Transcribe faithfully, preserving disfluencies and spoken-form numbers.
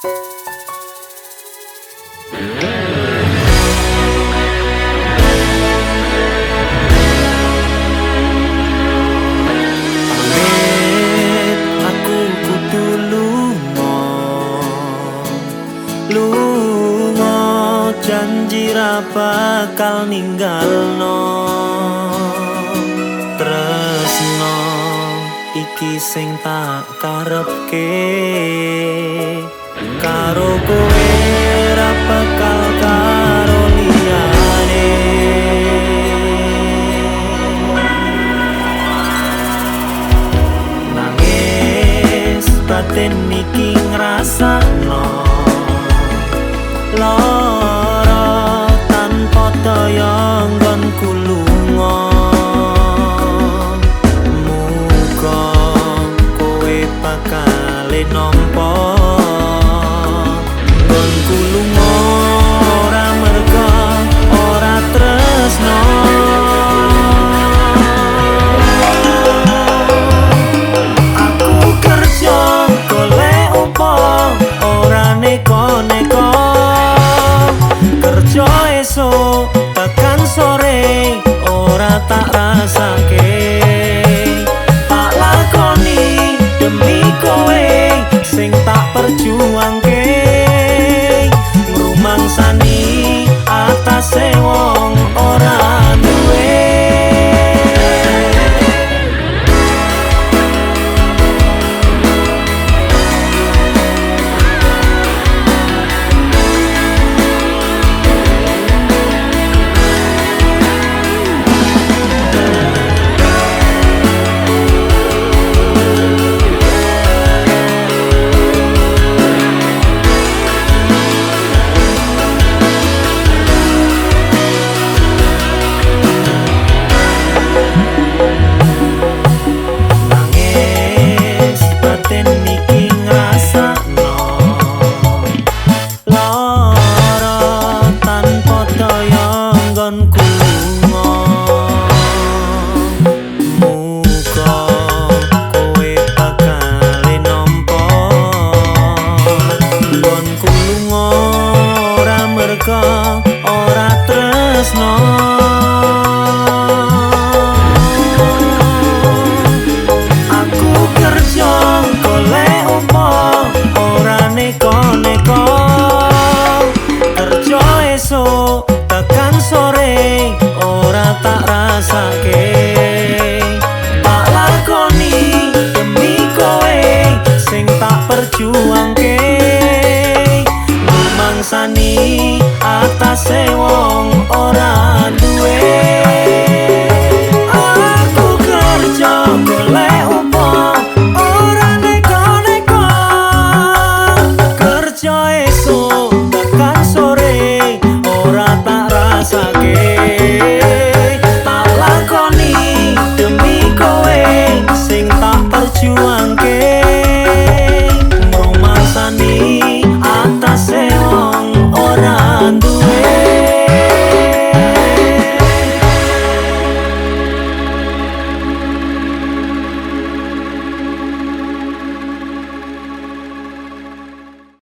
Lunga janji ra bakal ninggalno tresno iki sing tak karepke karo kowe ra bakal karo liyane nangis batin iki ngrasakno lara tanpa daya nggonku lunga muga kowe bakal nampa nggonku lunga ora merga ora tresno aku kerja golek opo ora neko-neko kerja esok tekan sore ora tak rasake tak lakoni demi kowe sing tak perjuangke ngrumangsani atase wong ora duwe ora tresno aku kerja golek opo ora neko-neko kerja esok tekan sore ora tak rasake tak lakoni demi kowe sing tak perjuang